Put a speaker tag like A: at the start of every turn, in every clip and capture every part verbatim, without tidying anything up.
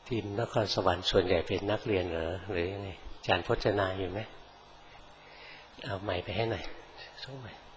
A: ทีมนครสวรรค์ส่วนใหญ่เป็นนักเรียนเหรอหรือยังไงอาจารย์พจนาอยู่ไหมเอาไมค์ไปให้หน่อยส่งไมค์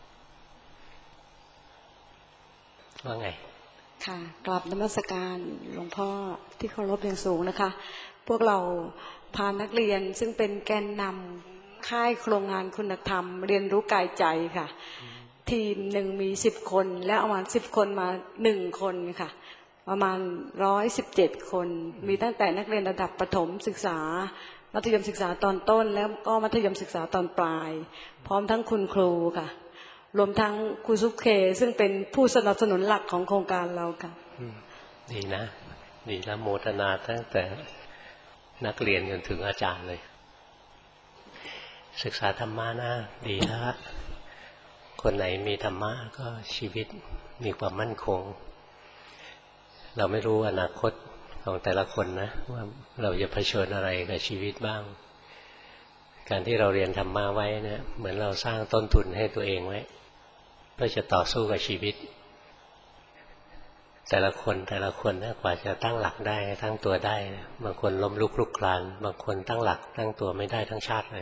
A: ว่าไง
B: ค่ะกราบนมัสการหลวงพ่อที่เคารพอย่างสูงนะคะพวกเราพานักเรียนซึ่งเป็นแกนนำค่ายโครงงานคุณธรรมเรียนรู้กายใจค่ะทีมหนึ่งมีสิบคนและเอามาสิบคนมาหนึ่งคนค่ะประมาณร้อยสิบเจ็ดคนมีตั้งแต่นักเรียนระดับประถมศึกษามัธยมศึกษาตอนต้นแล้วก็มัธยมศึกษาตอนปลายพร้อมทั้งคุณครูค่ะรวมทั้งครูซุเคซึ่งเป็นผู้สนับสนุนหลักของโครงการเราค่ะ
A: ดีนะดีแล้วโมทนาตั้งแต่นักเรียนจนถึงอาจารย์เลยศึกษาธรรมะนะดีแล้วคนไหนมีธรรมะก็ชีวิตมีความมั่นคงเราไม่รู้อนาคตของแต่ละคนนะว่าเราจะเผชิญอะไรกับชีวิตบ้างการที่เราเรียนธรรมะไว้เนี่ยเหมือนเราสร้างต้นทุนให้ตัวเองไว้เพื่อจะต่อสู้กับชีวิตแต่ละคนแต่ละคนนะกว่าจะตั้งหลักได้ตั้งตัวได้บางคนล้มลุกคลุกคลานบางคนตั้งหลักตั้งตัวไม่ได้ทั้งชาติเลย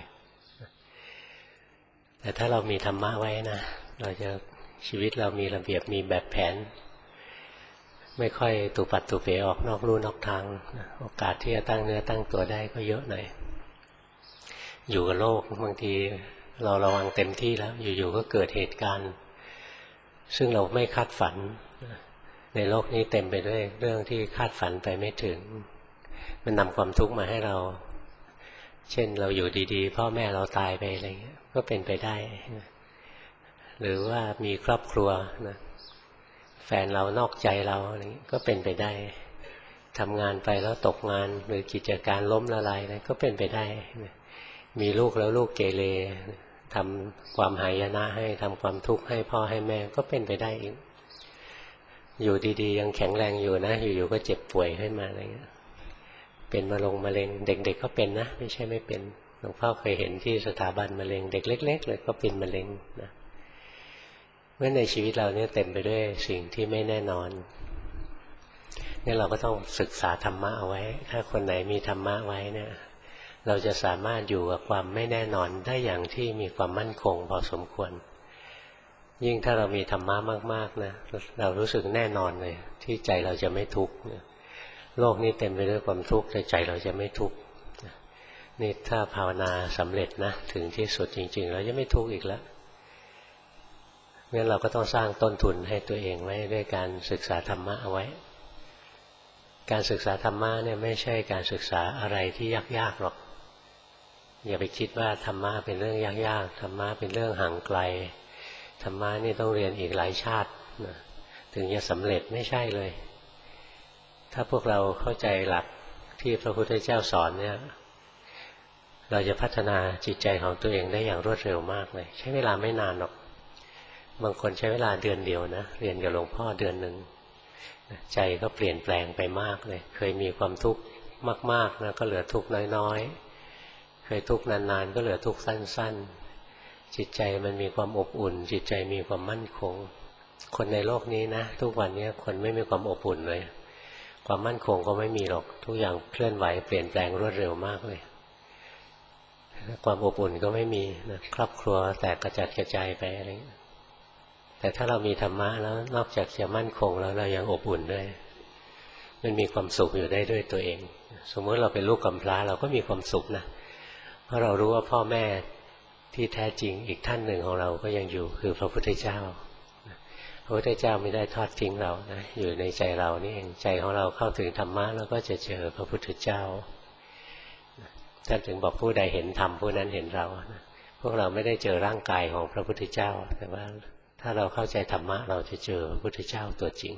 A: แต่ถ้าเรามีธรรมะไว้นะเราจะชีวิตเรามีระเบียบมีแบบแผนไม่ค่อยตุปัดตุเปออกนอกลู่นอกทางโอกาสที่จะตั้งเนื้อตั้งตัวได้ก็เยอะหน่อยอยู่กับโลกบางทีเราระวังเต็มที่แล้วอยู่ๆก็เกิดเหตุการณ์ซึ่งเราไม่คาดฝันในโลกนี้เต็มไปด้วยเรื่องที่คาดฝันไปไม่ถึงมันนำความทุกข์มาให้เราเช่นเราอยู่ดีๆพ่อแม่เราตายไปอะไรเงี้ยก็เป็นไปได้หรือว่ามีครอบครัวนะแฟนเรานอกใจเราอะไรก็เป็นไปได้ทำงานไปแล้วตกงานหรือกิจการล้มละลายอะไรก็เป็นไปได้มีลูกแล้วลูกเกเรทำความหายนะให้ทำความทุกข์ให้พ่อให้แม่ก็เป็นไปได้อีกอยู่ดีๆยังแข็งแรงอยู่นะอยู่ๆก็เจ็บป่วยขึ้นมาอะไรเงี้ยเป็นมะเร็งมะเร็งเด็กๆก็เป็นนะไม่ใช่ไม่เป็นหลวงพ่อเคยเห็นที่สถาบันมะเร็งเด็กเล็กๆเลยก็เป็นมะเร็งนะเมื่อในชีวิตเราเนี่ยเต็มไปด้วยสิ่งที่ไม่แน่นอนนี่เราก็ต้องศึกษาธรรมะเอาไว้ถ้าคนไหนมีธรรมะไว้เนี่ยเราจะสามารถอยู่กับความไม่แน่นอนได้อย่างที่มีความมั่นคงพอสมควรยิ่งถ้าเรามีธรรมะมากๆนะเรารู้สึกแน่นอนเลยที่ใจเราจะไม่ทุกข์โลกนี้เต็มไปด้วยความทุกข์แต่ใจเราจะไม่ทุกข์นี่ถ้าภาวนาสำเร็จนะถึงที่สุดจริงๆเราจะไม่ทุกข์อีกแล้วงั้นเราก็ต้องสร้างต้นทุนให้ตัวเองไว้ด้วยการศึกษาธรรมะเอาไว้การศึกษาธรรมะเนี่ยไม่ใช่การศึกษาอะไรที่ยากๆหรอกอย่าไปคิดว่าธรรมะเป็นเรื่องยากๆธรรมะเป็นเรื่องห่างไกลธรรมะนี่ต้องเรียนอีกหลายชาตินะถึงจะสำเร็จไม่ใช่เลยถ้าพวกเราเข้าใจหลักที่พระพุทธเจ้าสอนเนี่ยเราจะพัฒนาจิตใจของตัวเองได้อย่างรวดเร็วมากเลยใช้เวลาไม่นานหรอกบางคนใช้เวลาเดือนเดียวนะเรียนกับหลวงพ่อเดือนหนึ่งใจก็เปลี่ยนแปลงไปมากเลยเคยมีความทุกข์มากๆนะก็เหลือทุกข์น้อยๆเคยทุกข์นานๆก็เหลือทุกข์สั้นๆจิตใจมันมีความอบอุ่นจิตใจมีความมั่นคงคนในโลกนี้นะทุกวันนี้คนไม่มีความอบอุ่นเลยความมั่นคงก็ไม่มีหรอกทุกอย่างเคลื่อนไหวเปลี่ยนแปลงรวดเร็วมากเลยความอบอุ่นก็ไม่มีนะครอบครัวแตกกระจัดกระจายไปอะไรแต่ถ้าเรามีธรรมะแล้วนอกจากจะมั่นคงแล้วเรายังอบอุ่นด้วยมันมีความสุขอยู่ได้ด้วยตัวเองสมมติเราเป็นลูกกำพร้าเราก็มีความสุขนะเพราะเรารู้ว่าพ่อแม่ที่แท้จริงอีกท่านหนึ่งของเราก็ยังอยู่คือพระพุทธเจ้าพระพุทธเจ้าไม่ได้ทอดทิ้งเรานะอยู่ในใจเรานี่เองใจของเราเข้าถึงธรรมะแล้วก็จะเจอพระพุทธเจ้าท่านถึงบอกผู้ใดเห็นธรรมผู้นั้นเห็นเรานะพวกเราไม่ได้เจอร่างกายของพระพุทธเจ้าแต่ว่าถ้าเราเข้าใจธรรมะเราจะเจอพระพุทธเจ้าตัวจริง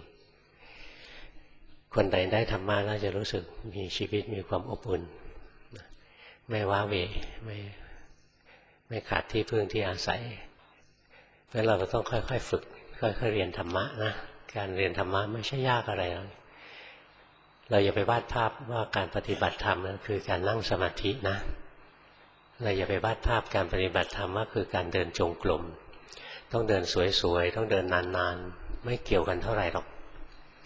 A: คนใดได้ธรรมะแล้วจะรู้สึกมีชีวิตมีความอบอุ่นไม่ว้าเหวไม่ไม่ขาดที่พึ่งที่อาศัยงั้นเราก็ต้องค่อยๆฝึกค่อยๆเรียนธรรมะนะการเรียนธรรมะไม่ใช่ยากอะไรเราอย่าไปวาดภาพว่าการปฏิบัติธรรมนั้นคือการนั่งสมาธินะเราอย่าไปวาดภาพการปฏิบัติธรรมว่าคือการเดินจงกรมต้องเดินสวยๆต้องเดินนานๆไม่เกี่ยวกันเท่าไหร่หรอก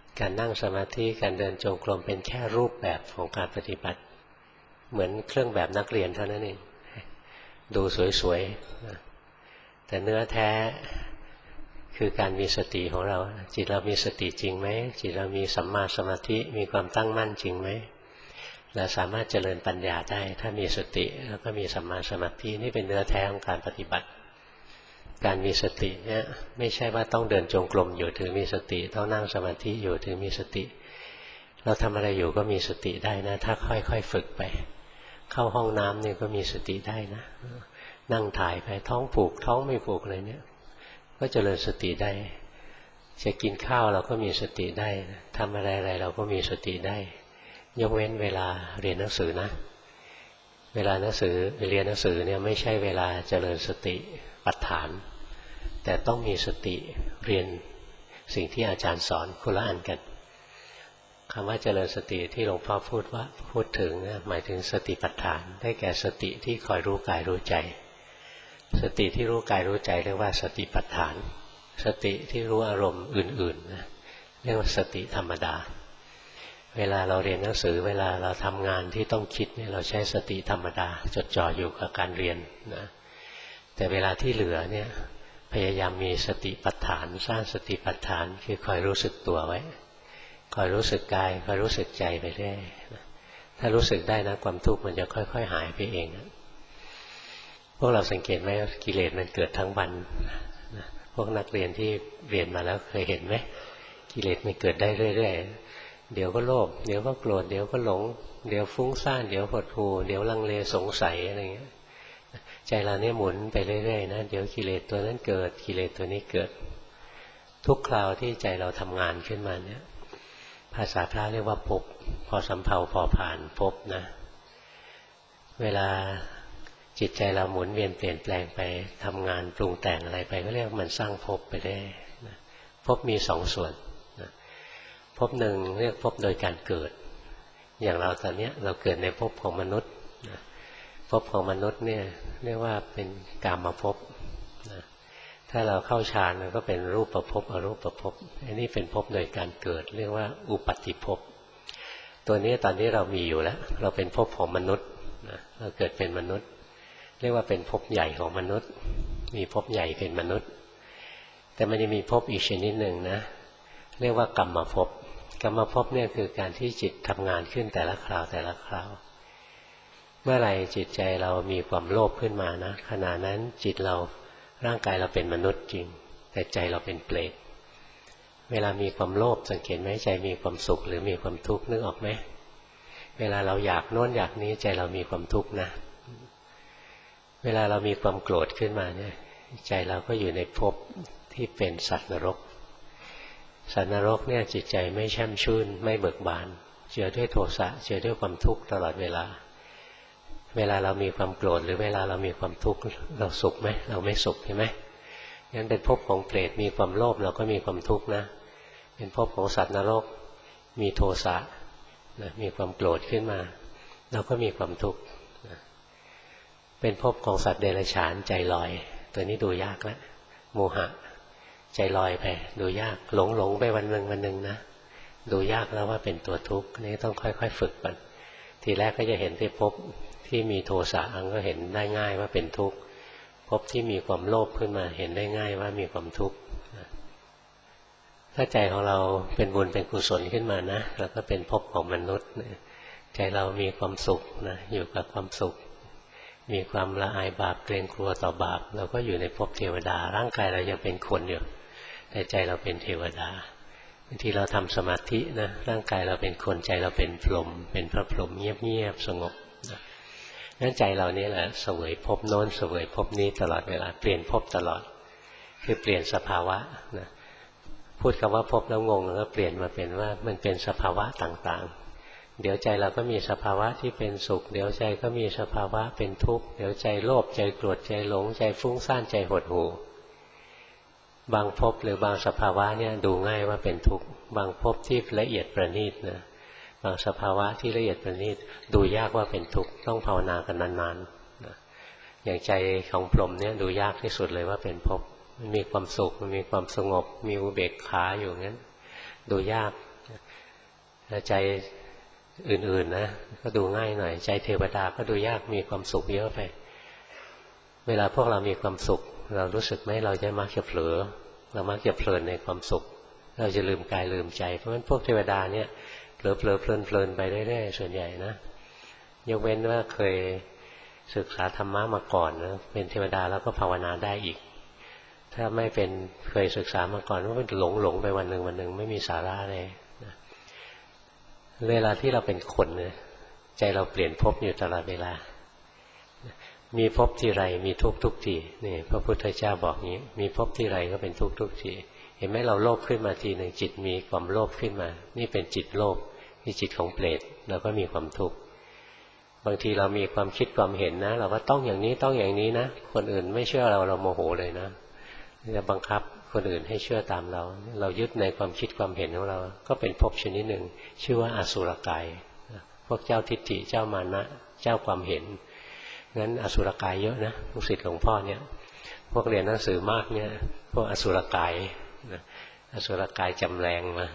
A: การนั่งสมาธิการเดินจงกรมเป็นแค่รูปแบบของการปฏิบัติเหมือนเครื่องแบบนักเรียนเท่านั้นเองดูสวยๆนะแต่เนื้อแท้คือการมีสติของเราจิตเรามีสติจริงไหมจิตเรามีสัมมาสมาธิมีความตั้งมั่นจริงไหมเราสามารถเจริญปัญญาได้ถ้ามีสติแล้วก็มีสัมมาสมาธินี่เป็นเนื้อแท้ของการปฏิบัติการมีสติเนี่ยไม่ใช่ว่าต้องเดินจงกรมอยู่ถึงมีสติต้องนั่งสมาธิอยู่ถึงมีสติเราทำอะไรอยู่ก็มีสติได้นะถ้าค่อยๆฝึกไปเข้าห้องน้ำเนี่ยก็มีสติได้นะนั่งถ่ายไปท้องผูกท้องไม่ผูกอะไรเนี่ยก็เจริญสติได้จะกินข้าวเราก็มีสติได้ทำอะไรอะไรเราก็มีสติได้ยกเว้นเวลาเรียนหนังสือนะเวลาหนังสือเรียนหนังสือเนี่ยไม่ใช่เวลาเจริญสติปัฏฐานแต่ต้องมีสติเรียนสิ่งที่อาจารย์สอนคนละอันกันคำว่าเจริญสติที่หลวงพ่อพูดว่าพูดถึงหมายถึงสติปัฏฐานได้แก่สติที่คอยรู้กายรู้ใจสติที่รู้กายรู้ใจเรียกว่าสติปัฏฐานสติที่รู้อารมณ์อื่นๆนะเรียกว่าสติธรรมดาเวลาเราเรียนหนังสือเวลาเราทำงานที่ต้องคิดเนี่ยเราใช้สติธรรมดาจดจ่ออยู่กับการเรียนนะแต่เวลาที่เหลือเนี่ยพยายามมีสติปัฏฐานสร้างสติปัฏฐานคือคอยรู้สึกตัวไว้คอยรู้สึกกายคอยรู้สึกใจไปเรื่อยถ้ารู้สึกได้นะความทุกข์มันจะค่อยๆหายไปเองพวกเราสังเกตไหมกิเลสมันเกิดทั้งวันพวกนักเรียนที่เรียนมาแล้วเคยเห็นไหมกิเลสมันเกิดได้เรื่อยๆเดี๋ยวก็โลภเดี๋ยวก็โกรธเดี๋ยวก็หลงเดี๋ยวฟุ้งซ่านเดี๋ยวหดหู่เดี๋ยวลังเลสงสัยอะไรเงี้ยใจเราเนี่ยหมุนไปเรื่อยๆนะเดี๋ยวกิเลสตัวนั้นเกิดกิเลสตัวนี้เกิดทุกคราวที่ใจเราทำงานขึ้นมาเนี่ยภาษาพระเรียกว่าภพพอสำเภาพอผ่านภพนะเวลาจิตใจเราหมุนเวียนเปลี่ยนแปลงไปทำงานปรุงแต่งอะไรไปก็เรียกมันสร้างภพไปได้นะภพมีสองส่วนนะภพหนึ่งเรียกภพโดยการเกิดอย่างเราตอนนี้เราเกิดในภพของมนุษย์นะภพของมนุษย์เนี่ยเรียกว่าเป็นกามภพนะถ้าเราเข้าฌานมันก็เป็นรูปภพอรูปภพอันนี้เป็นภพโดยการเกิดเรียกว่าอุปัฏฐิภพตัวนี้ตอนนี้เรามีอยู่แล้วเราเป็นภพของมนุษย์นะเราเกิดเป็นมนุษย์เรียกว่าเป็นภพใหญ่ของมนุษย์มีภพใหญ่เป็นมนุษย์แต่มันจะมีภพอีกชนิดหนึ่งนะเรียกว่ากรรมภพกรรมภพเนี่ยคือการที่จิตทำงานขึ้นแต่ละคราวแต่ละคราวเมื่อไหร่จิตใจเรามีความโลภขึ้นมานะขณะนั้นจิตเราร่างกายเราเป็นมนุษย์จริงแต่ใจเราเป็นเปรตเวลามีความโลภสังเกตไหมใจมีความสุขหรือมีความทุกข์นึกออกไหมเวลาเราอยากโน้นอยากนี้ใจเรามีความทุกข์นะเวลาเรามีความโกรธขึ้นมาเนี่ยใจเราก็อยู่ในภพที่เป็นสัตว์นรกสัตว์นรกเนี่ยจิตใจไม่แช่มชื่นไม่เบิกบานเจือด้วยโทสะเจือด้วยความทุกข์ตลอดเวลาเวลาเรามีความโกรธหรือเวลาเรามีความทุกข์เราสุขไหมเราไม่สุขใช่ไหมงั้นเป็นภพของเปรตมีความโลภเราก็มีความทุกข์นะเป็นภพของสัตว์นรกมีโทสะนะมีความโกรธขึ้นมาเราก็มีความทุกข์นะเป็นภพของสัตว์เดรัจฉานใจลอยตัวนี้ดูยากแล้วโมหะใจลอยไปดูยากหลงหลงไปวันหนึ่งวันหนึ่งนะดูยากแล้วว่าเป็นตัวทุกข์นี่ต้องค่อยๆฝึกมันทีแรกก็จะเห็นที่ภพที่มีโทสะก็เห็นได้ง่ายว่าเป็นทุกข์ภพที่มีความโลภขึ้นมาเห็นได้ง่ายว่ามีความทุกข์ถ้าใจของเราเป็นบุญเป็นกุศลขึ้นมานะแล้วก็เป็นภพของมนุษย์ใจเรามีความสุขนะอยู่กับความสุขมีความละอายบาปเกรงกลัวต่อบาปเราก็อยู่ในภพเทวดาร่างกายเรายังเป็นคนอยู่แต่ใจเราเป็นเทวดาบางทีเราทำสมาธินะร่างกายเราเป็นคนใจเราเป็นพรหมเป็นพระพรหมเงียบๆสงบนะงั้นใจเรานี่แหละเสวยภพโน้นเสวยภพนี้ตลอดเวลาเปลี่ยนภพตลอดคือเปลี่ยนสภาวะนะพูดคำว่าภพแล้วงงแล้วก็เปลี่ยนมาเป็นว่ามันเป็นสภาวะต่างๆเดี๋ยวใจเราก็มีสภาวะที่เป็นสุขเดี๋ยวใจก็มีสภาวะเป็นทุกข์เดี๋ยวใจโลภใจโกรธใจหลงใจฟุ้งซ่านใจหดหู่บางภพหรือบางสภาวะเนี่ยดูง่ายว่าเป็นทุกข์บางภพที่ละเอียดประณีตนะบางสภาวะที่ละเอียดประณีตดูยากว่าเป็นทุกข์ต้องภาวนากันนานๆนะอย่างใจของพรหมเนี่ยดูยากที่สุดเลยว่าเป็นภพมันมีความสุขมันมีความสงบมีอุเบกขาอยู่งั้นดูยากใจอื่นๆนะก็ดูง่ายหน่อยใจเทวดาก็ดูยากมีความสุขเยอะไปเวลาพวกเรามีความสุขเรารู้สึกไหมเราจะมักจะเผลอเรามักจะเพลินในความสุขเราจะลืมกายลืมใจเพราะฉะนั้นพวกเทวดาเนี่ยเผลอเผลอเพลินเพลินไปเรื่อยๆส่วนใหญ่นะยกเว้นว่าเคยศึกษาธรรมะมาก่อนนะเป็นเทวดาแล้วก็ภาวนาได้อีกถ้าไม่เป็นเคยศึกษามาก่อนก็หลงหลงไปวันหนึ่งวันหนึ่งไม่มีสาระเลยนะเวลาที่เราเป็นคนเนี่ยใจเราเปลี่ยนภพอยู่ตลอดเวลามีภพที่ไรมีทุกทุกทีนี่พระพุทธเจ้าบอกงี้มีภพที่ไรก็เป็นทุกทุกทีเห็นไหมเราโลภขึ้นมาทีหนึ่งจิตมีความโลภขึ้นมานี่เป็นจิตโลภนี่จิตของเปรตเราก็มีความทุกข์บางทีเรามีความคิดความเห็นนะเราว่าต้องอย่างนี้ต้องอย่างนี้นะคนอื่นไม่เชื่อเราเราโมโหเลยนะจะบังคับคนอื่นให้เชื่อตามเราเรายึดในความคิดความเห็นของเราก็เป็นภพชนิดหนึ่งชื่อว่าอสุรกายพวกเจ้าทิฏฐิเจ้ามานะเจ้าความเห็นงั้นอสุรกายเยอะนะลูกศิษย์หลวงพ่อเนี่ยพวกเรียนหนังสือมากเนี่ยพวกอสุรกายอสุรกายจำแรงมา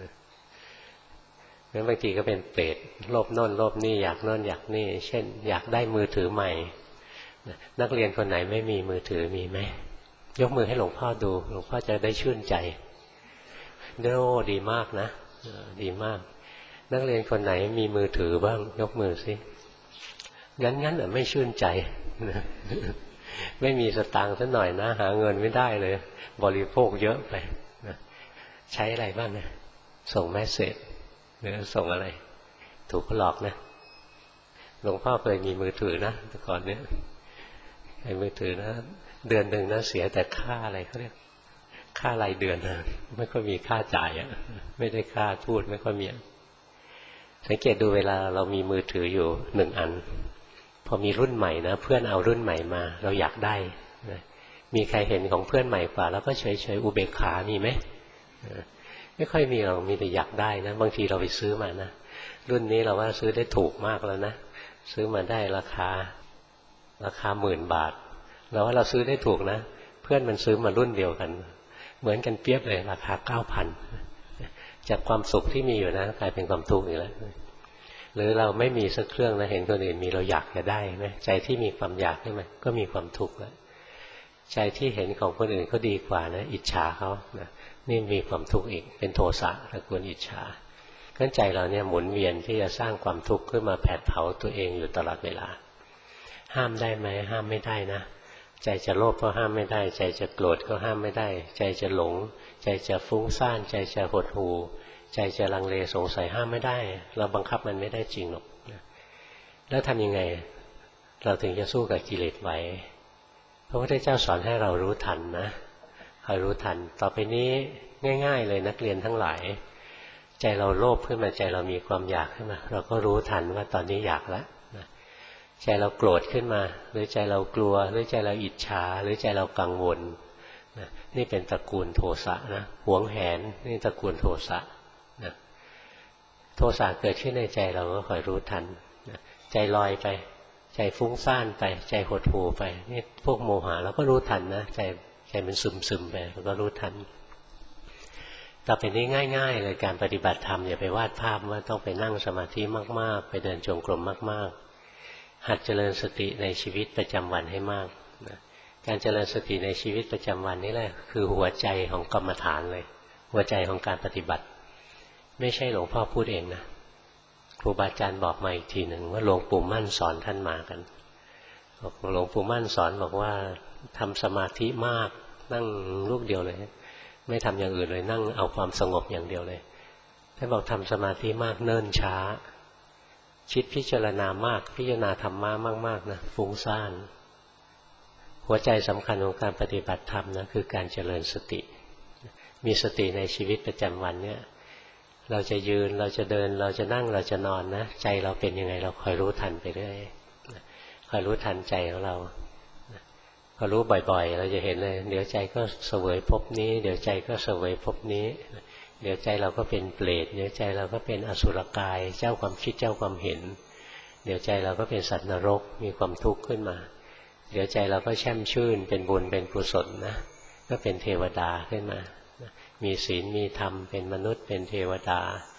A: งั้นบางทีก็เป็นเปรตโลภโน่นโลภนี่อยากโน่นอยากนี่เช่นอยากได้มือถือใหม่นักเรียนคนไหนไม่มีมือถือมีไหมยกมือให้หลวงพ่อดูหลวงพ่อจะได้ชื่นใจโอ้ดีมากนะดีมากนักเรียนคนไหนมีมือถือบ้างยกมือสิงั้นงั้นอ่ะไม่ชื่นใจไม่มีสตางค์สักหน่อยนะหาเงินไม่ได้เลยบริโภคเยอะไปใช้อะไรบ้างนะส่งเมสเสจหรือส่งอะไรถูกหลอกนะหลวงพ่อเคยมีมือถือนะแต่ก่อนเนี้ยไอ้มือถือนะเดือนหนึ่งนะเสียแต่ค่าอะไรเขาเรียกค่ารายเดือนนะไม่ค่อยมีค่าจ่ายอ่ะไม่ได้ค่าพูดไม่ค่อยมีสังเกตดูเวลาเรามีมือถืออยู่หนึ่งอันพอมีรุ่นใหม่นะเพื่อนเอารุ่นใหม่มาเราอยากได้นะมีใครเห็นของเพื่อนใหม่กว่าแล้วก็เฉยเฉยอุเบกขามีไหมไม่ค่อยมีเรามีแต่อยากได้นะบางทีเราไปซื้อมานะรุ่นนี้เราว่าซื้อได้ถูกมากแล้วนะซื้อมาได้ราคาราคาหมื่นบาทเราว่าเราซื้อได้ถูกนะเพื่อนมันซื้อมารุ่นเดียวกันเหมือนกันเปียบเลยราคาเก้าพันจากความสุขที่มีอยู่นะกลายเป็นความทุกข์อีกแล้วหรือเราไม่มีสักเครื่องนะเห็นคนอื่นมีเราอยากจะได้ไหมใจที่มีความอยากนี่มันก็มีความทุกข์แล้วใจที่เห็นของคนอื่นเขาดีกว่านะอิจฉาเขานะนี่มีความทุกข์อีกเป็นโทสะตระกูลอิจฉาขั้นใจเราเนี่ยหมุนเวียนที่จะสร้างความทุกข์ขึ้นมาแผดเผาตัวเองอยู่ตลอดเวลาห้ามได้ไหมห้ามไม่ได้นะใจจะโลภก็ห้ามไม่ได้ใจจะโกรธก็ห้ามไม่ได้ใจจะหลงใจจะฟุ้งซ่านใจจะหดหู่ใจจะลังเลสงสัยห้ามไม่ได้เราบังคับมันไม่ได้จริงหรอกแล้วทำยังไงเราถึงจะสู้กับกิเลสไหวพระพุทธเจ้าสอนให้เรารู้ทันนะคอยรู้ทันต่อไปนี้ง่ายๆเลยนักเรียนทั้งหลายใจเราโลภขึ้นมาใจเรามีความอยากขึ้นมาเราก็รู้ทันว่าตอนนี้อยากแล้วใจเราโกรธขึ้นมาหรือใจเรากลัวหรือใจเราอิจฉาหรือใจเรากังวลนะนี่เป็นตระกูลโทสะนะหวงแหนนี่ตระกูลโทสะนะโทสะเกิดขึ้นในใจเราก็คอยรู้ทันนะใจลอยไปใจฟุ้งซ่านไปใจหดหู่ไปนี่พวกโมหะเราก็รู้ทันนะใจใจมันซึมซึมไปเราก็รู้ทันต่อไปนี้ง่ายๆเลยการปฏิบัติธรรมอย่าไปวาดภาพว่าต้องไปนั่งสมาธิมากๆไปเดินจงกรมมากๆหัดเจริญสติในชีวิตประจำวันให้มากนะการเจริญสติในชีวิตประจำวันนี่แหละคือหัวใจของกรรมฐานเลยหัวใจของการปฏิบัติไม่ใช่หลวงพ่อพูดเองนะครูบาอาจารย์บอกมาอีกทีหนึ่งว่าหลวงปู่มั่นสอนท่านมากันหลวงปู่มั่นสอนบอกว่าทำสมาธิมากนั่งลูกเดียวเลยไม่ทำอย่างอื่นเลยนั่งเอาความสงบอย่างเดียวเลยท่านบอกทำสมาธิมากเนิ่นช้าคิดพิจารณามากพิจารณาธรรมะมากๆนะฟุ้งซ่านหัวใจสำคัญของการปฏิบัติธรรมนะคือการเจริญสติมีสติในชีวิตประจำวันเนี่ยเราจะยืนเราจะเดินเราจะนั่งเราจะนอนนะใจเราเป็นยังไงเราคอยรู้ทันไปเรื่อยคอยรู้ทันใจของเราพอรู้บ่อยๆเราจะเห็นเลยเดี๋ยวใจก็เสวยภพนี้เดี๋ยวใจก็เสวยภพนี้เดี๋ยวใจเราก็เป็นเปรตเดี๋ยวใจเราก็เป็นอสุรกายเจ้าความคิดเจ้าความเห็นเดี๋ยวใจเราก็เป็นสัตว์นรกมีความทุกข์ขึ้นมาเดี๋ยวใจเราก็แช่มชื่นเป็นบุญเป็นกุศลนะก็เป็นเทวดาขึ้นมามีศีลมีธรรมเป็นมนุษย์เป็นเทวดาใจ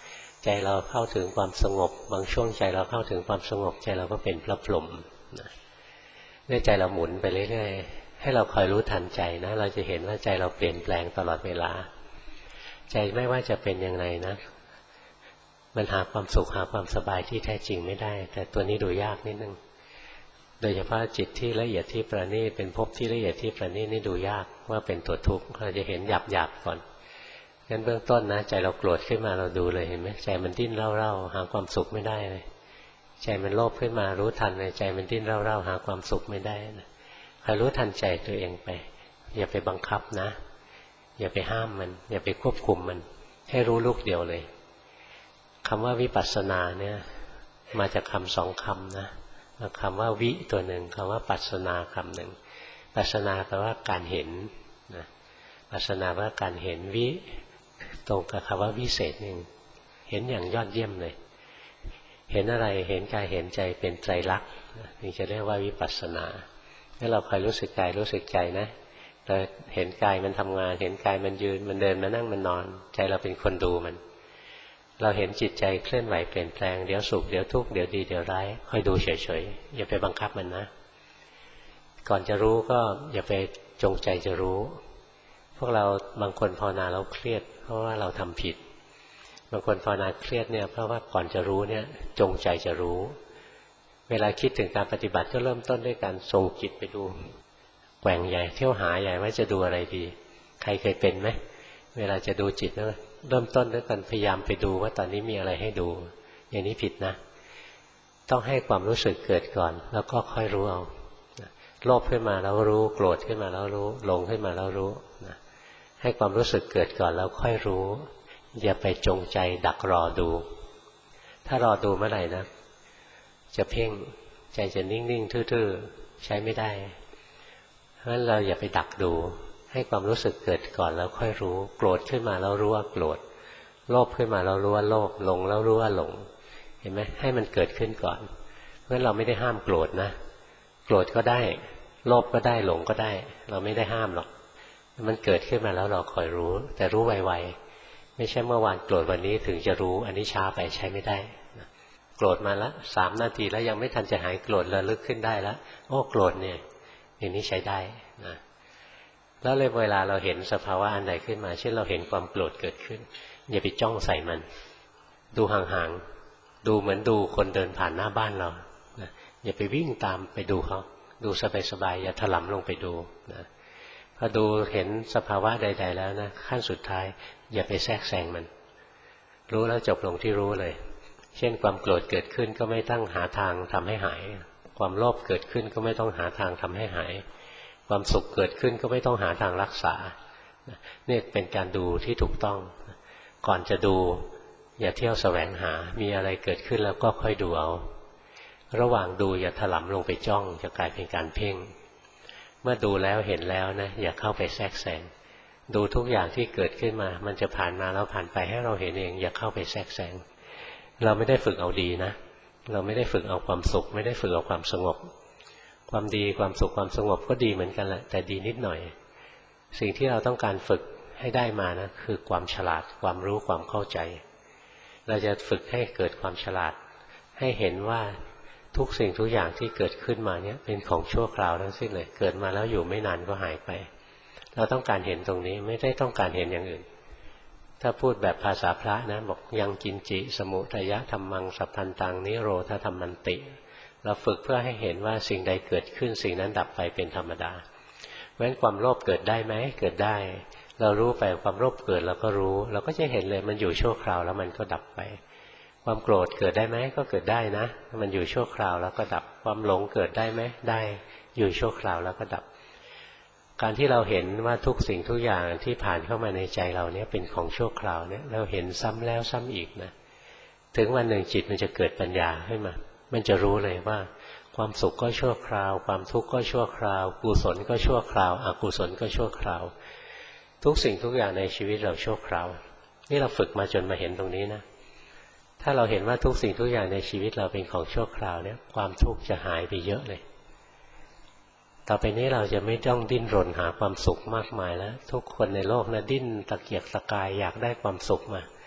A: ใจเราเข้าถึงความสงบบางช่วงใจเราเข้าถึงความสงบใจเราก็เป็นพระพรหมนะเนี่ยใจเราหมุนไปเรื่อยๆให้เราคอยรู้ทันใจนะเราจะเห็นว่าใจเราเปลี่ยนแปลงตลอดเวลาใจไม่ว่าจะเป็นอย่างไรนะมันหาความสุขหาความสบายที่แท้จริงไม่ได้แต่ตัวนี้ดูยากนิดนึงโดยเฉพาะจิตที่ละเอียดที่ประณีตเป็นภพที่ละเอียดที่ประณีตนี่ดูยากว่าเป็นตัวทุกข์เราจะเห็นหยาบๆก่อนงั้นเบื้องต้นนะใจเราโกรธขึ้นมาเราดูเลยเห็นไหมใจมันดิ้นเร่าๆหาความสุขไม่ได้เลยใจมันโลภขึ้นมารู้ทันเลยใจมันดิ้นเร่าๆหาความสุขไม่ได้นะคอยรู้ทันใจตัวเองไปอย่าไปบังคับนะอย่าไปห้ามมันอย่าไปควบคุมมันให้รู้ลูกเดียวเลยคำว่าวิปัสสนาเนี่ยมาจากคำสองคำนะคำว่าวิตัวหนึ่งคำว่าปัสสนาคำหนึ่งปัสสนาแปลว่าการเห็นนะปัสสนาแปลว่าการเห็นวิตรงกับคำว่าวิเศษหนึ่งเห็นอย่างยอดเยี่ยมเลยเห็นอะไรเห็นกายเห็นใจเป็นไตรลักษณ์นี่จะเรียกว่าวิปัสสนาให้เราคอยรู้สึกกายรู้สึกใจนะเราเห็นกายมันทำงานเห็นกายมันยืนมันเดินมันนั่งมันนอนใจเราเป็นคนดูมันเราเห็นจิตใจเคลื่อนไหวเปลี่ยนแปลงเดี๋ยวสุขเดี๋ยวทุกข์เดี๋ยวดีเดี๋ยวร้ายคอยดูเฉยๆอย่าไปบังคับมันนะก่อนจะรู้ก็อย่าไปจงใจจะรู้พวกเราบางคนภาวนาแล้วเครียดเพราะว่าเราทำผิดบางคนภาวนาเครียดเนี่ยเพราะว่าก่อนจะรู้เนี่ยจงใจจะรู้เวลาคิดถึงการปฏิบัติก็เริ่มต้นด้วยการส่งจิตไปดูแกว่งใหญ่เที่ยวหาใหญ่ว่าจะดูอะไรดีใครเคยเป็นไหมเวลาจะดูจิตนะเริ่มต้นด้วยการพยายามไปดูว่าตอนนี้มีอะไรให้ดูอย่างนี้ผิดนะต้องให้ความรู้สึกเกิดก่อนแล้วก็ค่อยรู้เอาโลภขึ้นมาแล้วรู้โกรธขึ้นมาแล้วรู้หลงขึ้นมาแล้วรู้นะให้ความรู้สึกเกิดก่อนแล้วค่อยรู้อย่าไปจงใจดักรอดูถ้ารอดูเมื่อไหร่นะจะเพ่งใจจะนิ่งๆทื่อๆใช้ไม่ได้เพราะฉะนั้นเราอย่าไปดักดูให้ความรู้สึกเกิดก่อนแล้วค่อยรู้โกรธขึ้นมาแล้วรู้ว่าโกรธโลภขึ้นมาแล้วรู้ว่าโลภหลงแล้วรู้ว่าหลงเห็นไหมให้มันเกิดขึ้นก่อนเพราะเราไม่ได้ห้ามโกรธนะโกรธก็ได้โลภก็ได้หลงก็ได้เราไม่ได้ห้ามหรอกมันเกิดขึ้นมาแล้วเราคอยรู้แต่รู้ไวๆไม่ใช่เมื่อวานโกรธวันนี้ถึงจะรู้อันนี้ช้าไปใช้ไม่ได้โกรธมาแล้วสามนาทีแล้วยังไม่ทันจะหายโกรธระลึกขึ้นได้แล้วโอ้โกรธเนี่ยอย่างนี้ใช้ได้นะแล้วเลยเวลาเราเห็นสภาวะอันใดขึ้นมาเช่นเราเห็นความโกรธเกิดขึ้นอย่าไปจ้องใส่มันดูห่างๆดูเหมือนดูคนเดินผ่านหน้าบ้านเรานะอย่าไปวิ่งตามไปดูเขาดูสบายๆอย่าถลำลงไปดูนะพอดูเห็นสภาวะใดๆแล้วนะขั้นสุดท้ายอย่าไปแทรกแซงมันรู้แล้วจบลงที่รู้เลยเช่นความโกรธเกิดขึ้นก็ไม่ต้องหาทางทำให้หายความโลภเกิดขึ้นก็ไม่ต้องหาทางทำให้หายความสุขเกิดขึ้นก็ไม่ต้องหาทางรักษาเนี่ยเป็นการดูที่ถูกต้องก่อนจะดูอย่าเที่ยวแสวงหามีอะไรเกิดขึ้นแล้วก็ค่อยดูเอาระหว่างดูอย่าถลำลงไปจ้องจะกลายเป็นการเพ่งเมื่อดูแล้วเห็นแล้วนะอย่าเข้าไปแทรกแซงดูทุกอย่างที่เกิดขึ้นมามันจะผ่านมาแล้วผ่านไปให้เราเห็นเองอย่าเข้าไปแทรกแซงเราไม่ได้ฝึกเอาดีนะเราไม่ได้ฝึกเอาความสุขไม่ได้ฝึกเอาความสงบความดีความสุขความสงบก็ดีเหมือนกันแหละแต่ดีนิดหน่อยสิ่งที่เราต้องการฝึกให้ได้มานะคือความฉลาดความรู้ความเข้าใจเราจะฝึกให้เกิดความฉลาดให้เห็นว่าทุกสิ่งทุกอย่างที่เกิดขึ้นมาเนี่ยเป็นของชั่วคราวทั้งสิ้นเลยเกิดมาแล้วอยู่ไม่นานก็หายไปเราต้องการเห็นตรงนี้ไม่ได้ต้องการเห็นอย่างอื่นถ้าพูดแบบภาษาพระนะบอกยังกินจิสมุทัยธรรมังสัพพันตังนิโรธธรรมันติเราฝึกเพื่อให้เห็นว่าสิ่งใดเกิดขึ้นสิ่งนั้นดับไปเป็นธรรมดาเพราะฉะนั้นความโลภเกิดได้ไหมเกิดได้เรารู้ไปความโลภเกิดเราก็รู้เราก็จะเห็นเลยมันอยู่ชั่วคราวแล้วมันก็ดับไปความโกรธเกิดได้ไหมก็เกิดได้นะมันอยู่ชั่วคราวแล้วก็ดับความหลงเกิดได้ไหมได้อยู่ชั่วคราวแล้วก็ดับการที่เราเห็นว่าทุกสิ่งทุกอย่างที่ผ่านเข้ามาในใจเราเนี่ยเป็นของชั่วคราวเนี่ยเราเห็นซ้ำแล้วซ้ำอีกนะถึงวันหนึ่งจิตมันจะเกิดปัญญาขึ้นมามันจะรู้เลยว่าความสุขก็ชั่วคราวความทุกข์ก็ชั่วคราวกุศลก็ชั่วคราวอกุศลก็ชั่วคราวทุกสิ่งทุกอย่างในชีวิตเราชั่วคราวนี่เราฝึกมาจนมาเห็นตรงนี้นะถ้าเราเห็นว่าทุกสิ่งทุกอย่างในชีวิตเราเป็นของชั่วคราวเนี่ยความทุกข์จะหายไปเยอะเลยต่อไปนี้เราจะไม่ต้องดิ้นรนหาความสุขมากมายแล้วทุกคนในโลกนะดิ้นตะเกียกตะกายอยากได้ความสุขมา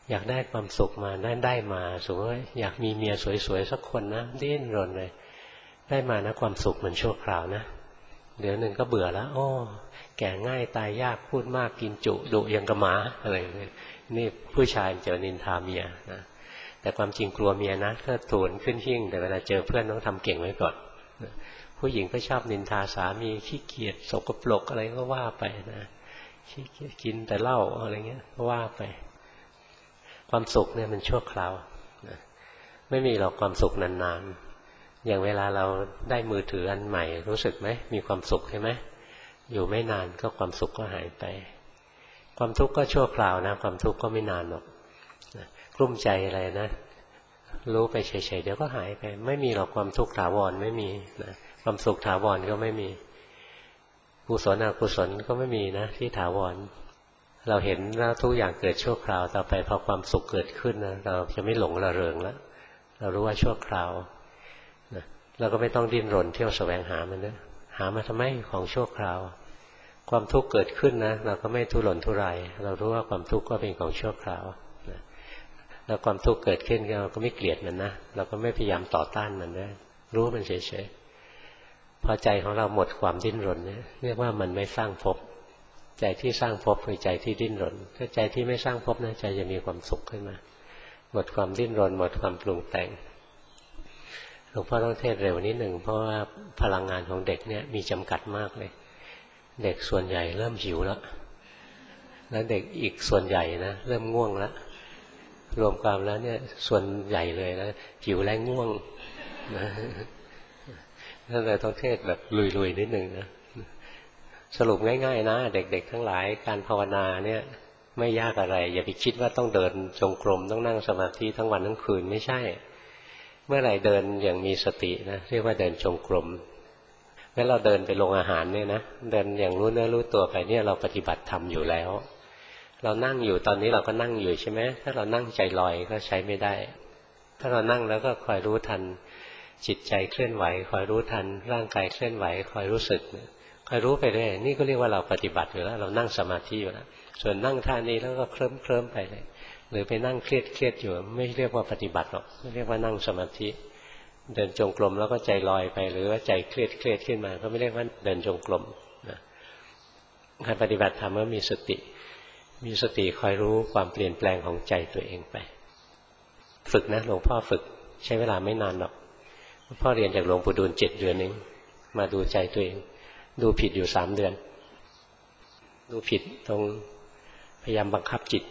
A: อยากได้ความสุขมาได้ได้มาสมมติว่าอยากมีเมียสวยๆสักคนนะดิ้นรนเลยได้มานะความสุขมันชั่วคราวนะเดี๋ยวหนึ่งก็เบื่อแล้วโอ้แก่ง่ายตายยากพูดมากกินจุดุยังกระหมาอะไรนี่ผู้ชายจะนินทาเมียนะแต่ความจริงกลัวเมียนะก็ตูนขึ้นหิ้งแต่เวลาเจอเพื่อนต้องทำเก่งไว้ก่อนผู้หญิงก็ชอบนินทาสามีขี้เกียจสกปรกอะไรก็ว่าไปนะขี้เกียจกินแต่เหล้าอะไรเงี้ยก็ว่าไปความสุขเนี่ยมันชั่วคราวนะไม่มีหรอกความสุขนานๆอย่างเวลาเราได้มือถืออันใหม่รู้สึกไหมมีความสุขใช่ไหมอยู่ไม่นานก็ความสุขก็หายไปความทุกข์ก็ชั่วคราวนะความทุกข์ก็ไม่นานหรอกนะกลุ้มใจอะไรนะรู้ไปเฉยๆเดี๋ยวก็หายไปไม่มีหรอกความทุกข์ถาวรไม่มีนะความสุขถาวรก็ไม่มีกุศลอกุศลก็ไม่มีนะที่ถาวรเราเห็นแล้วทุกอย่างเกิดชั่วคราวต่อไปพอความสุขเกิดขึ้นนะเราจะไม่หลงระเริงแล้วเรารู้ว่าชั่วคราวนะเราก็ไม่ต้องดิ้นรนเที่ยวแสวงหามันนะหามาทำไมของชั่วคราวความทุกข์เกิดขึ้นนะเราก็ไม่ทุรนทุรายเรารู้ว่าความทุกข์ก็เป็นของชั่วคราวนะแล้วความทุกข์เกิดขึ้นเราก็ไม่เกลียดมันนะเราก็ไม่พยายามต่อต้านมันนะรู้มันเฉยๆพอใจของเราหมดความดิ้นรนเนี่ยเรียกว่ามันไม่สร้างภพใจที่สร้างภพคือใจที่ดิ้นรนถ้าใจที่ไม่สร้างภพนะใจจะมีความสุขขึ้นมาหมดความดิ้นรนหมดความปรุงแต่งหลวงพ่อต้องเทศเร็วนิดหนึ่งเพราะว่าพลังงานของเด็กเนี่ยมีจำกัดมากเลยเด็กส่วนใหญ่เริ่มหิวแล้วแล้วเด็กอีกส่วนใหญ่นะเริ่มง่วงแล้วรวมความแล้วเนี่ยส่วนใหญ่เลยนะหิวและง่วงนะนั่นเลยต้องเทศแบบลุยๆนิดหนึ่งนะสรุปง่ายๆนะเด็กๆทั้งหลายการภาวนาเนี่ยไม่ยากอะไรอย่าไปคิดว่าต้องเดินจงกรมต้องนั่งสมาธิทั้งวันทั้งคืนไม่ใช่เมื่อไหร่เดินอย่างมีสตินะเรียกว่าเดินจงกรมเมื่อเราเดินไปลงอาหารเนี่ยนะเดินอย่างรู้เนื้อรู้ตัวไปเนี่ยเราปฏิบัติธรรมอยู่แล้วเรานั่งอยู่ตอนนี้เราก็นั่งอยู่ใช่ไหมถ้าเรานั่งใจลอยก็ใช้ไม่ได้ถ้าเรานั่งแล้วก็คอยรู้ทันจิตใจเคลื่อนไหวคอยรู้ทันร่างกายเคลื่อนไหวคอยรู้สึกคอยรู้ไปเรื่อยนี่ก็เรียกว่าเราปฏิบัติอยู่แล้วเรานั่งสมาธิอยู่แล้วส่วนนั่งท่านี้แล้วก็เคลิ้มเคลิ้มไปเลยหรือไปนั่งเครียดเครียดอยู่ไม่เรียกว่าปฏิบัติหรอกไม่เรียกว่านั่งสมาธิเดินจงกรมแล้วก็ใจลอยไปหรือว่าใจเครียดเครียดขึ้นมาก็ไม่เรียกว่าเดินจงกรมนะการปฏิบัติธรรมก็มีสติมีสติคอยรู้ความเปลี่ยนแปลงของใจตัวเองไปฝึกนะหลวงพ่อฝึกใช้เวลาไม่นานหรอกหลวงพ่อเรียนจากหลวงปู่ดูลเจ็ดเดือนเองมาดูใจตัวเองดูผิดอยู่สามเดือนดูผิดตรงพยายามบังคับจิต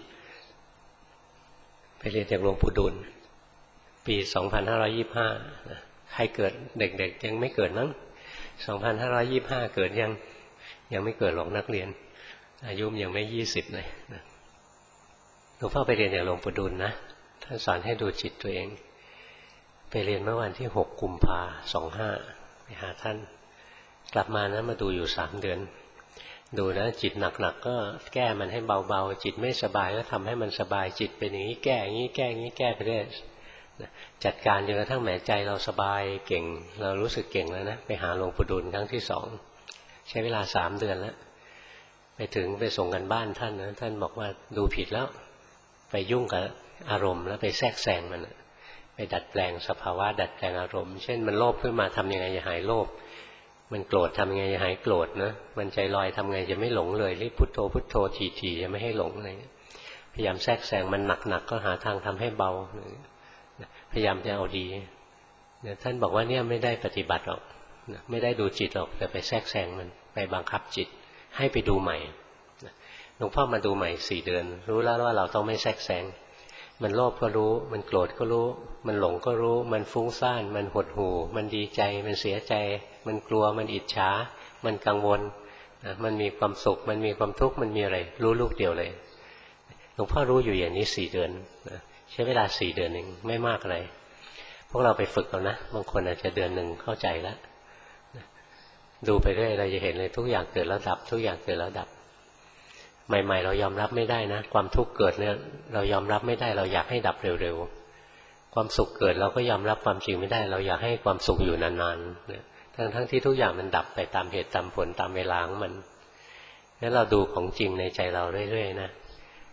A: ไปเรียนจากหลวงปู่ดูลปีสองพันห้าร้อยยี่สิบห้าใครเกิดเด็กๆยังไม่เกิดมั้งสองพันห้าร้อยยี่สิบห้าเกิดยังยังไม่เกิดหรอกนักเรียนอายุยังไม่ยี่สิบเลยหลวงพ่อไปเรียนจากหลวงปู่ดูลนะท่านสอนให้ดูจิตตัวเองไปเรียนเมื่อวันที่หกกุมภาพันธ์สองห้าไปหาท่านกลับมานะมาดูอยู่สามเดือนดูนะจิตหนักๆก็แก้มันให้เบาๆจิตไม่สบายก็ทำให้มันสบายจิตเป็นอย่างนี้แก้อย่างนี้แก้อย่างนี้แก้ไปเรื่อยจัดการจนกระทั่งแหมใจเราสบายเก่งเรารู้สึกเก่งแล้วนะไปหาหลวงปู่ดูลครั้งที่สองใช้เวลาสามเดือนแล้วไปถึงไปส่งกันบ้านท่านนะท่านบอกว่าดูผิดแล้วไปยุ่งกับอารมณ์แล้วไปแทรกแซงมันไปดัดแปลงสภาวะดัดแปลงอารมณ์เช่นมันโลภขึ้นมาทำยังไงจะหายโลภมันโกรธทำยังไงจะหายโกรธนะมันใจลอยทำไงจะไม่หลงเลยรีบพุทโธพุทโธทีๆจะไม่ให้หลงอะไรพยายามแทรกแซงมันหนักๆก็หาทางทำให้เบาพยายามจะเอาดีเนี่ยท่านบอกว่าเนี่ยไม่ได้ปฏิบัติหรอกไม่ได้ดูจิตหรอกแต่ไปแทรกแซงมันไปบังคับจิตให้ไปดูใหม่หลวงพ่อมาดูใหม่สี่เดือนรู้แล้วว่าเราต้องไม่แทรกแซงมันโลภก็รู้มันโกรธก็รู้มันหลงก็รู้มันฟุ้งซ่านมันหดหู่มันดีใจมันเสียใจมันกลัวมันอิจฉามันกังวลมันมีความสุขมันมีความทุกข์มันมีอะไรรู้ลูกเดียวเลยหลวงพ่อรู้อยู่อย่างนี้สี่เดือนใช้เวลาสี่เดือนเองไม่มากอะไรพวกเราไปฝึกเอานะบางคนอาจจะเดือนหนึ่งเข้าใจแล้วดูไปเรื่อยเราจะเห็นเลยทุกอย่างเกิดแล้วดับทุกอย่างเกิดแล้วดับใหม่ๆเรายอมรับไม่ได้นะความทุกข์เกิดเนี่ยเรายอมรับไม่ได้เราอยากให้ดับเร็วๆความสุขเกิดเราก็ยอมรับความจริงไม่ได้เราอยากให้ความสุขอยู่นานๆทั้งทั้งที่ทุกอย่างมันดับไปตามเหตุตามผลตามเวลาของมันงั้นเราดูของจริงในใจเราเรื่อยๆนะ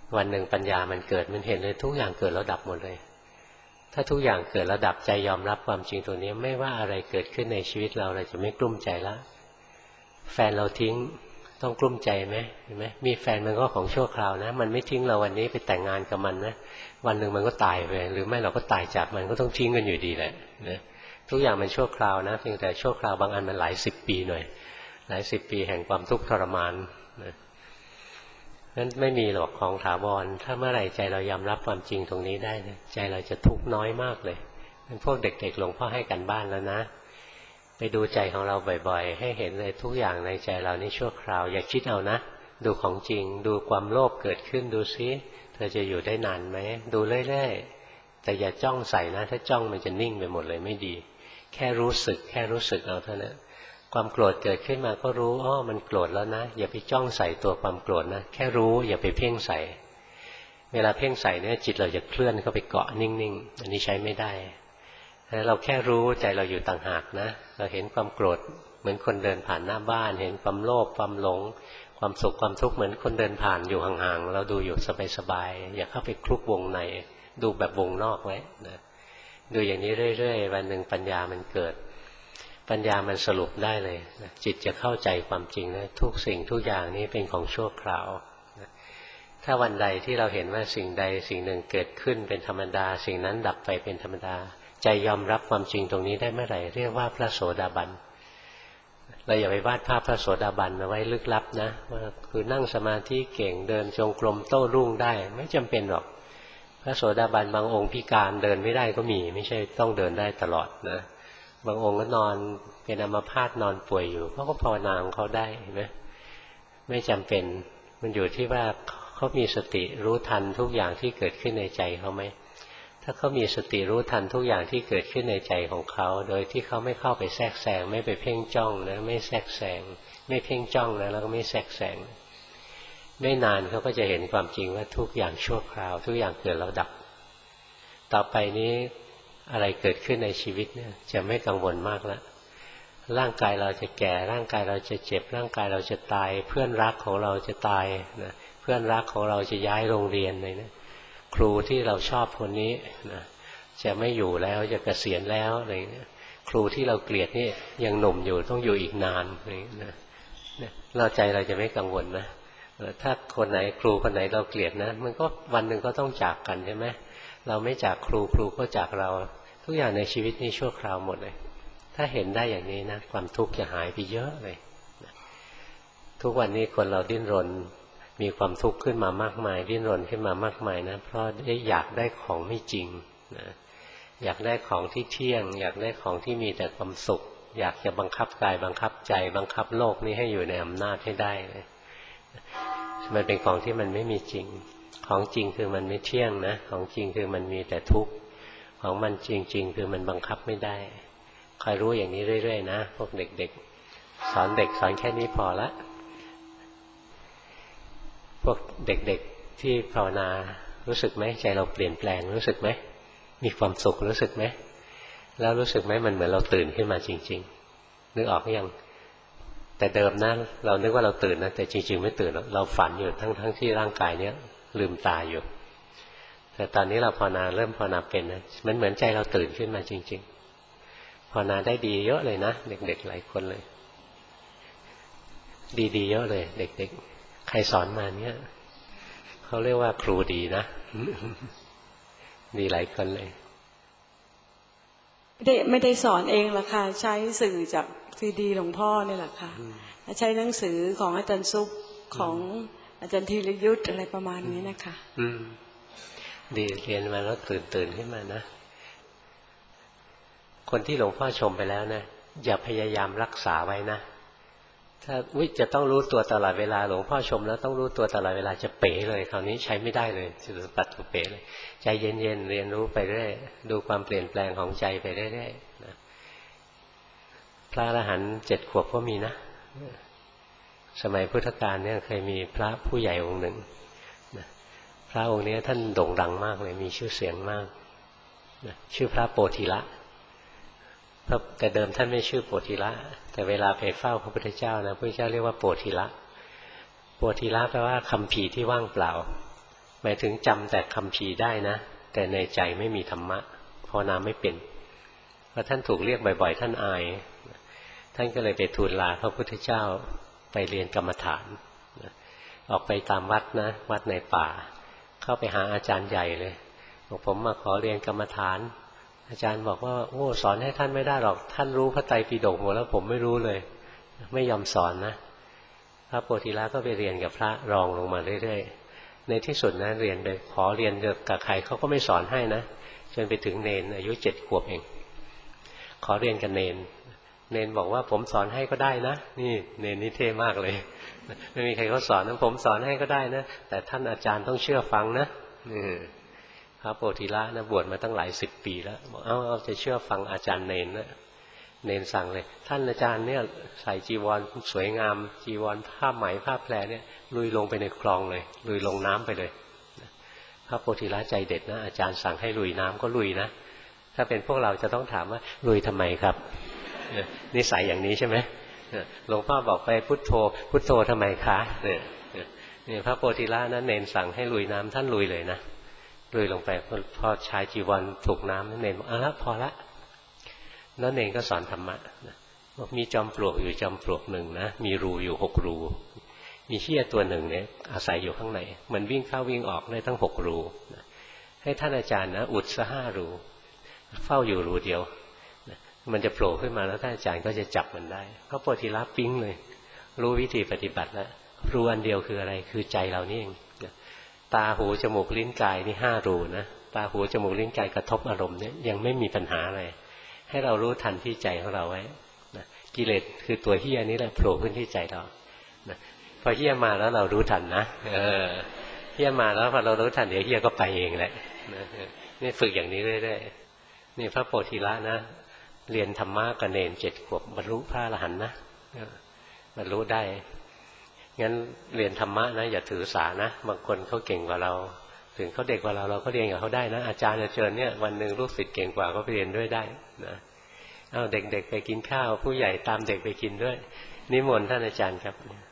A: วันหนึ่งปัญญามันเกิดมันเห็นเลยทุกอย่างเกิดแล้วดับหมดเลยถ้าทุกอย่างเกิดแล้วดับใจยอมรับความจริงตรงนี้ไม่ว่าอะไรเกิดขึ้นในชีวิตเราเราจะไม่กลุ้มใจละแฟนเราทิ้งต้องกลุ้มใจไหมเห็นไหมมีแฟนมันก็ของชั่วคราวนะมันไม่ทิ้งเราวันนี้ไปแต่งงานกับมันนะวันหนึ่งมันก็ตายไปหรือไม่เราก็ตายจากมันก็ต้องทิ้งกันอยู่ดีแหละนะทุกอย่างมันชั่วคราวนะเพียงแต่ชั่วคราวบางอันมันหลายสิบปีหน่อยหลายสิบปีแห่งความทุกข์ทรมานนะนั้นไม่มีหรอกของถาวรถ้าเมื่อไหร่ใจเรายอมรับความจริงตรงนี้ได้ใจเราจะทุกข์น้อยมากเลยพวกเด็กๆหลวงพ่อให้กันบ้านแล้วนะไปดูใจของเราบ่อยๆให้เห็นเลยทุกอย่างในใจเรานี่ชั่วคราวอย่าคิดเอานะดูของจริงดูความโลภเกิดขึ้นดูซิเธอจะอยู่ได้นานไหมดูเรื่อยๆแต่อย่าจ้องใส่นะถ้าจ้องมันจะนิ่งไปหมดเลยไม่ดีแค่รู้สึกแค่รู้สึกเอาเท่านั้นความโกรธเกิดขึ้นมาก็รู้อ้อมันโกรธแล้วนะอย่าไปจ้องใส่ตัวความโกรธนะแค่รู้อย่าไปเพ่งใส่เวลาเพ่งใส่เนี่ยจิตเราจะเคลื่อนเข้าไปเกาะนิ่งๆอันนี้ใช้ไม่ได้เราแค่รู้ใจเราอยู่ต่างหากนะเราเห็นความโกรธเหมือนคนเดินผ่านหน้าบ้านเห็นความโลภความหลงความสุขความทุกข์เหมือนคนเดินผ่านอยู่ห่างๆเราดูอยู่สบายๆอย่าเข้าไปคลุกวงในดูแบบวงนอกไว้นะดูอย่างนี้เรื่อยๆวันหนึ่งปัญญามันเกิดปัญญามันสรุปได้เลยนะจิตจะเข้าใจความจริงนะทุกสิ่งทุกอย่างนี้เป็นของชั่วคราวนะถ้าวันใดที่เราเห็นว่าสิ่งใดสิ่งหนึ่งเกิดขึ้นเป็นธรรมดาสิ่งนั้นดับไปเป็นธรรมดาใจยอมรับความจริงตรงนี้ได้เมื่อไหร่เรียกว่าพระโสดาบันเราอย่าไปวาดภาพพระโสดาบันเอาไว้ลึกลับนะว่าคือนั่งสมาธิเก่งเดินจงกรมโต้รุ่งได้ไม่จำเป็นหรอกพระโสดาบันบางองค์พิการเดินไม่ได้ก็มีไม่ใช่ต้องเดินได้ตลอดนะบางองค์ก็นอนเป็นอัมพาตนอนป่วยอยู่เขาก็ภาวนาของเขาได้เห็นไหมไม่จำเป็นมันอยู่ที่ว่าเขามีสติรู้ทันทุกอย่างที่เกิดขึ้นในใจเขาไหมถ้าเขามีสติรู้ทันทุกอย่างที่เกิดขึ้นในใจของเขาโดยที่เขาไม่เข้าไปแทรกแซงไม่ไปเพ่งจ้องนะไม่แทรกแซงไม่เพ่งจ้องนะแล้วก็ไม่แทรกแซงไม่นานเขาก็จะเห็นความจริงว่าทุกอย่างชั่วคราวทุกอย่างเกิดแล้วดับต่อไปนี้อะไรเกิดขึ้นในชีวิตเนี่ยจะไม่กังวลมากแล้วร่างกายเราจะแก่ร่างกายเราจะเจ็บร่างกายเราจะตายเพื่อนรักของเราจะตายนะเพื่อนรักของเราจะย้ายโรงเรียนเลยนะครูที่เราชอบคนนี้นะจะไม่อยู่แล้วจะเกษียณแล้วอะไรนะครูที่เราเกลียดนี่ยังหนุ่มอยู่ต้องอยู่อีกนานอะไรนะเราใจเราจะไม่กังวลนะถ้าคนไหนครูคนไหนเราเกลียดนะมันก็วันหนึ่งก็ต้องจากกันใช่ไหมเราไม่จากครูครูก็จากเราทุกอย่างในชีวิตนี้ชั่วคราวหมดเลยถ้าเห็นได้อย่างนี้นะความทุกข์จะหายไปเยอะเลยทุกวันนี้คนเราดิ้นรนมีความทุกข์ขึ้นมามากมายดิ้นรนขึ้นมามากมายนะเพราะได้อยากได้ของไม่จริงนะอยากได้ของที่เที่ยงอยากได้ของที่มีแต่ความสุขอยากจะบังคับกายบังคับใจบังคับโลกนี้ให้อยู่ในอำนาจให้ได้เลยมันเป็นของที่มันไม่มีจริงของจริงคือมันไม่เที่ยงนะของจริงคือมันมีแต่ทุกข์ของมันจริงๆคือมันบังคับไม่ได้คอยรู้อย่างนี้เรื่อยๆนะพวกเด็กๆสอนเด็กสอนแค่นี้พอละพวกเด็กๆที่ภาวนารู้สึกไหมใจเราเปลี่ยนแปลงรู้สึกไหมมีความสุขรู้สึกไหมแล้วรู้สึกไหมมันเหมือนเราตื่นขึ้นมาจริงๆนึกออกหรือยังแต่เดิมนะเรานึกว่าเราตื่นนะแต่จริงๆไม่ตื่นเราฝันอยู่ทั้งๆที่ร่างกายเนี้ยลืมตาอยู่แต่ตอนนี้เราภาวนาเริ่มภาวนาเป็นนะมันเหมือนใจเราตื่นขึ้นมาจริงๆภาวนาได้ดีเยอะเลยนะเด็กๆหลายคนเลยดีๆเยอะเลยเด็กๆใครสอนมาเนี่ยเขาเรียกว่าครูดีนะ ดีหลายคนเลย
B: ไม่ได้ไม่ได้สอนเองหรอกค่ะใช้สื่อจากซีดีหลวงพ่อนี่แหละค่ะใช้หนังสือของอาจารย์ซุปของอาจารย์ธีรยุทธอะไรประมาณนี้นะคะอืม
A: ดีเรียนมาแล้วตื่นตื่นขึ้นมานะคนที่หลวงพ่อชมไปแล้วนะอย่าพยายามรักษาไว้นะถ้าวิจะต้องรู้ตัวตลอดเวลาหลวงพ่อชมแล้วต้องรู้ตัวตลอดเวลาจะเป๋เลยคราวนี้ใช้ไม่ได้เลยจะปัดตัวเป๋เลยใจเย็นๆเรียนรู้ไปเรื่อยดูความเปลี่ยนแปลงของใจไปเรื่อยๆนะพระอรหันต์เจ็ดขวบก็มีนะสมัยพุทธกาลเนี่ยเคยมีพระผู้ใหญ่องค์หนึ่งนะพระองค์นี้ท่านโด่งดังมากเลยมีชื่อเสียงมากนะชื่อพระโปธิละแต่เดิมท่านไม่ชื่อโปธิละแต่เวลาไปเฝ้าพระพุทธเจ้านะพระพุทธเจ้าเรียกว่าโปธิละโปธิละแปลว่าคัมภีร์ที่ว่างเปล่าหมายถึงจำแต่คำพีได้นะแต่ในใจไม่มีธรรมะภาวนาไม่เป็นพอท่านถูกเรียกบ่อยๆท่านอายท่านก็เลยไปทูลลาพระพุทธเจ้าไปเรียนกรรมฐานออกไปตามวัดนะวัดในป่าเข้าไปหาอาจารย์ใหญ่เลยบอกผมมาขอเรียนกรรมฐานอาจารย์บอกว่าโอ้สอนให้ท่านไม่ได้หรอกท่านรู้พระไตรปิฎกหมดแล้วผมไม่รู้เลยไม่ยอมสอนนะพระโพธิละก็ไปเรียนกับพระรองลงมาเรื่อยๆในที่สุดนะเรียนไปขอเรียนกับใครเขาก็ไม่สอนให้นะจนไปถึงเนนอายุเจ็ดขวบเองขอเรียนกับเนนเนนบอกว่าผมสอนให้ก็ได้นะนี่เนนนี่เท่มากเลยไม่มีใครเขาสอนนะผมสอนให้ก็ได้นะแต่ท่านอาจารย์ต้องเชื่อฟังนะพระโพธิละนะบวชมาตั้งหลายสิบปีแล้วบอกเอาเอาจะเชื่อฟังอาจารย์เนนนะเนนสั่งเลยท่านอาจารย์เนี่ยใส่จีวรสวยงามจีวรผ้าไหมผ้าแพรเนี่ยลุยลงไปในคลองเลยลุยลงน้ำไปเลยพระโพธิละใจเด็ดนะอาจารย์สั่งให้ลุยน้ำก็ลุยนะถ้าเป็นพวกเราจะต้องถามว่าลุยทำไมครับนิสัยอย่างนี้ใช่ไหมหลวงพ่อบอกไปพุทโธพุทโธทำไมคะเนี่ยนี่พระโพธิละนั้นเนนสั่งให้ลุยน้ำท่านลุยเลยนะลุยลงไปพอชายจีวรถูกน้ำเนนบอกเอาละพอละแล้วเนนก็สอนธรรมะบอกมีจอมปลวกอยู่จอมปลวกหนึ่งนะมีรูอยู่หกรูมีเหี้ยตัวหนึ่งเนี่ยอาศัยอยู่ข้างในมันวิ่งเข้าวิ่งออกได้ทั้งหกรูให้ท่านอาจารย์นะอุดซะห้ารูเฝ้าอยู่รูเดียวมันจะโผล่ขึ้นมาแล้วท่านอาจารย์ก็จะจับมันได้พระโพธิละปิ๊งเลยรู้วิธีปฏิบัติแล้วรูอันเดียวคืออะไรคือใจเรานี่เองตาหูจมูกลิ้นกายนี่ห้ารูนะตาหูจมูกลิ้นกายกระทบอารมณ์เนี่ยยังไม่มีปัญหาอะไรให้เรารู้ทันที่ใจของเราไว้นะกิเลสคือตัวเหี้ยนี้แหละโผล่ขึ้นที่ใจเรานะพอเหี้ยมาแล้วเรารู้ทันนะเออเหี้ยมาแล้วพอเรารู้ทันเดี๋ยวเหี้ยก็ไปเองแหละนะนี่ฝึกอย่างนี้เรื่อยๆนี่พระโพธิละนะเรียนธรรมะกับเนรเจ็ดขวบบรรลุพระอรหันต์นะบรรลุได้งั้นเรียนธรรมะนะอย่าถือสานะบางคนเขาเก่งกว่าเราถึงเขาเด็กกว่าเราเราก็เรียนกับเขาได้นะอาจารย์จะเชิญเนี่ยวันหนึ่งลูกศิษย์เก่งกว่าก็ไปเรียนด้วยได้นะเอาเด็กๆไปกินข้าวผู้ใหญ่ตามเด็กไปกินด้วยนิมนต์ท่านอาจารย์ครับ